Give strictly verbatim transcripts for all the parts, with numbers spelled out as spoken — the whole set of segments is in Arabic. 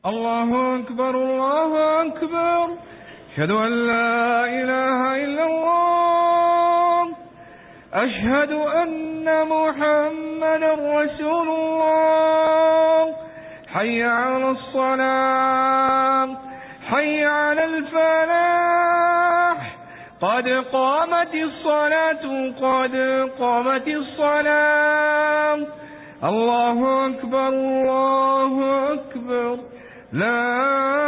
الله أكبر الله أكبر. أشهد أن لا إله إلا الله. أشهد أن محمدا رسول الله. حي على الصلاة، حي على الفلاح، قد قامت الصلاة، قد قامت الصلاة. الله أكبر الله أكبر. لا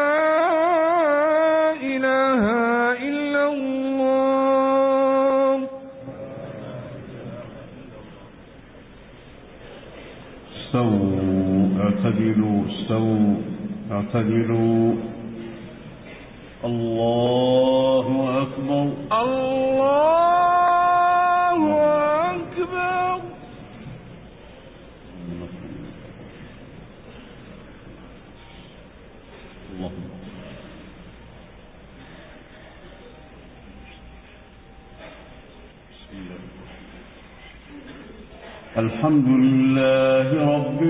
إله إلا الله. استووا اعتدلوا استووا اعتدلوا. الله أكبر الله أكبر. الله. الحمد لله رب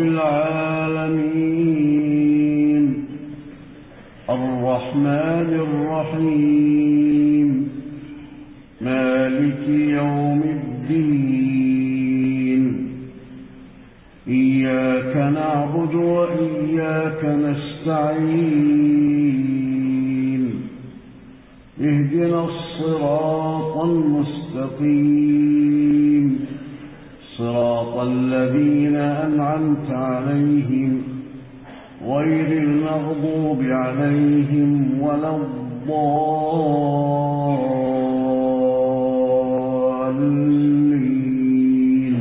العالمين الرحمن الرحيم مالك يوم الدين. إياك نعبد وإياك نستعين. اهدنا الصراط المستقيم صراط الذين أنعمت عليهم غير المغضوب عليهم ولا الضالين.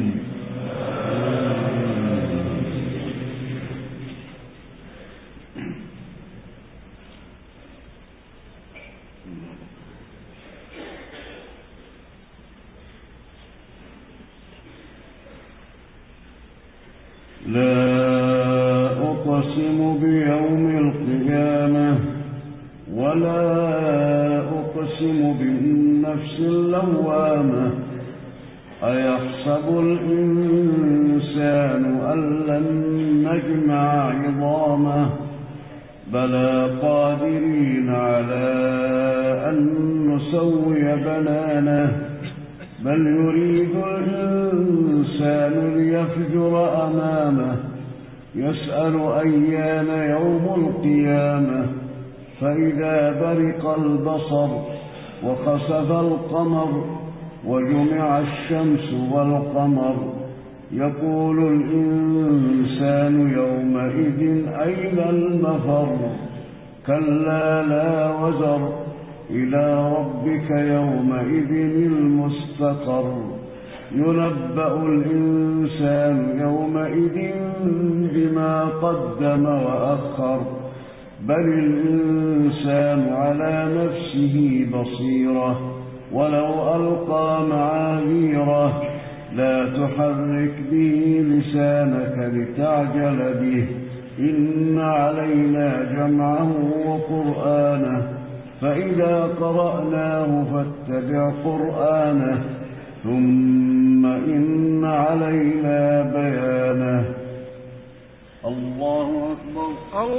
لا أقسم بيوم القيامة ولا أقسم بالنفس اللوامة. أيحسب الإنسان أن لن نجمع عظامه بلى قادرين على أن نسوي بنانه بل يريد الإنسان ليفجر أمامه يسأل أيان يوم القيامة فإذا برق البصر وخسف القمر وجمع الشمس والقمر يقول الإنسان يومئذ أين المفر. كلا لا وزر إلى ربك يومئذ المستقر. ينبأ الإنسان يومئذ بما قدم وأخر بل الإنسان على نفسه بصيرة ولو ألقى معاذيره. لا تحرك به لسانك لتعجل به إن علينا جمعه وقرآنه فإذا قرأناه فاتبع قرآنه ثم إن علينا بيانه. الله أكبر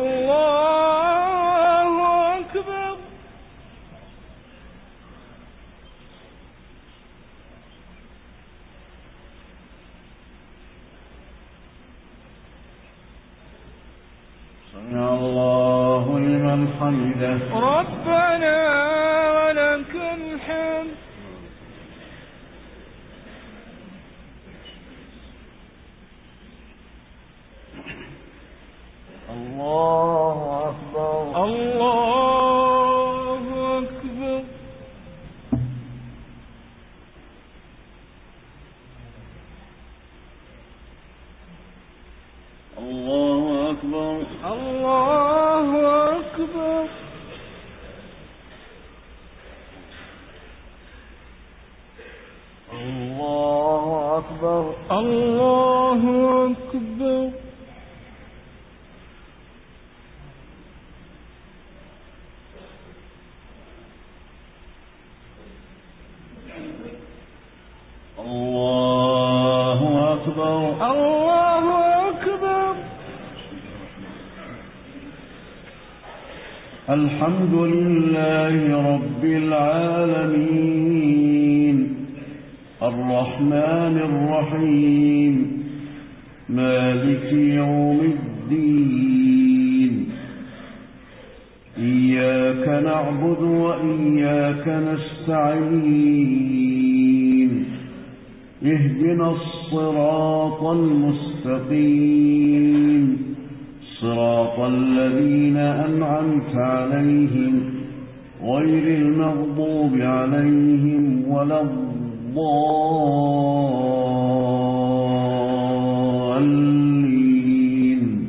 الله أكبر. سمع الله لمن حمده. ربنا ولك الحمد. الله أكبر الله أكبر. الله أكبر الله أكبر. الله أكبر الله أكبر. الله أكبر الله أكبر. الحمد لله رب العالمين الرحمن الرحيم مالك يوم الدين إياك نعبد وإياك نستعين اهدنا الصراط المستقيم صراط الذين أنعمت عليهم غير المغضوب عليهم ولا الضالين.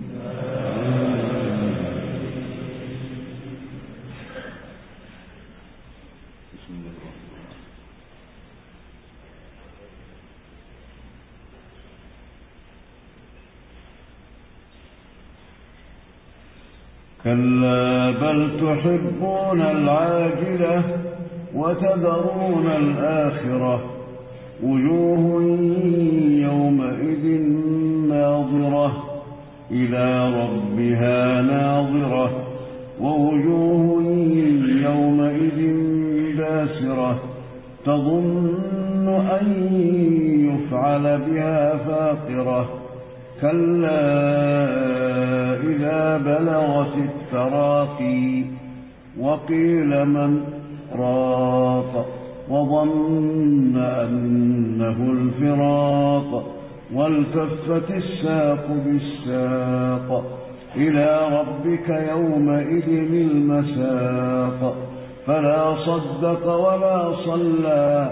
كلا بل تحبون العاجلة وتذرون الآخرة وجوه يومئذ ناظرة إلى ربها ناظرة ووجوه يومئذ باسرة تظن أن يفعل بها فاقرة كلا إذا بلغت التراقي وقيل من راق وظن أنه الفراق والتفت الساق بالساق إلى ربك يومئذ المساق فلا صدق ولا صلى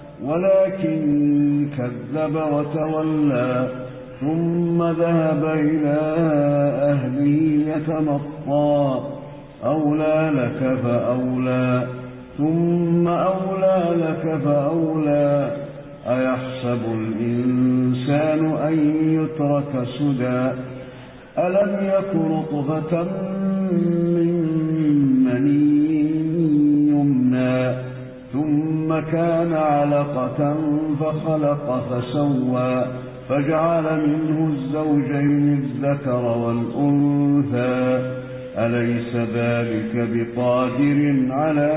ولكن كذب وتولى ثم ذهب إلى أهله يتمطى أولى لك فأولى ثم أولى لك فأولى أيحسب الإنسان أن يترك سدى ألم يك نطفة من مني يمنى ثم كان علقة فخلق فسوى فجعل منه الزوجين الذكر والأنثى أليس ذلك بقادر على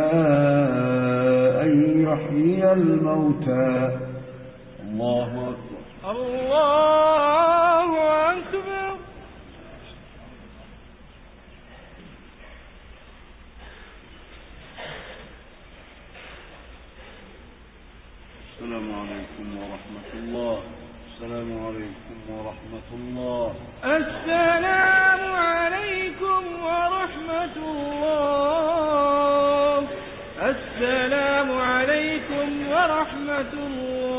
أن يحيي الموتى الله أكبر الله أكبر. السلام عليكم ورحمة الله. السلام عليكم ورحمة الله. السلام عليكم ورحمة الله. السلام عليكم ورحمة الله.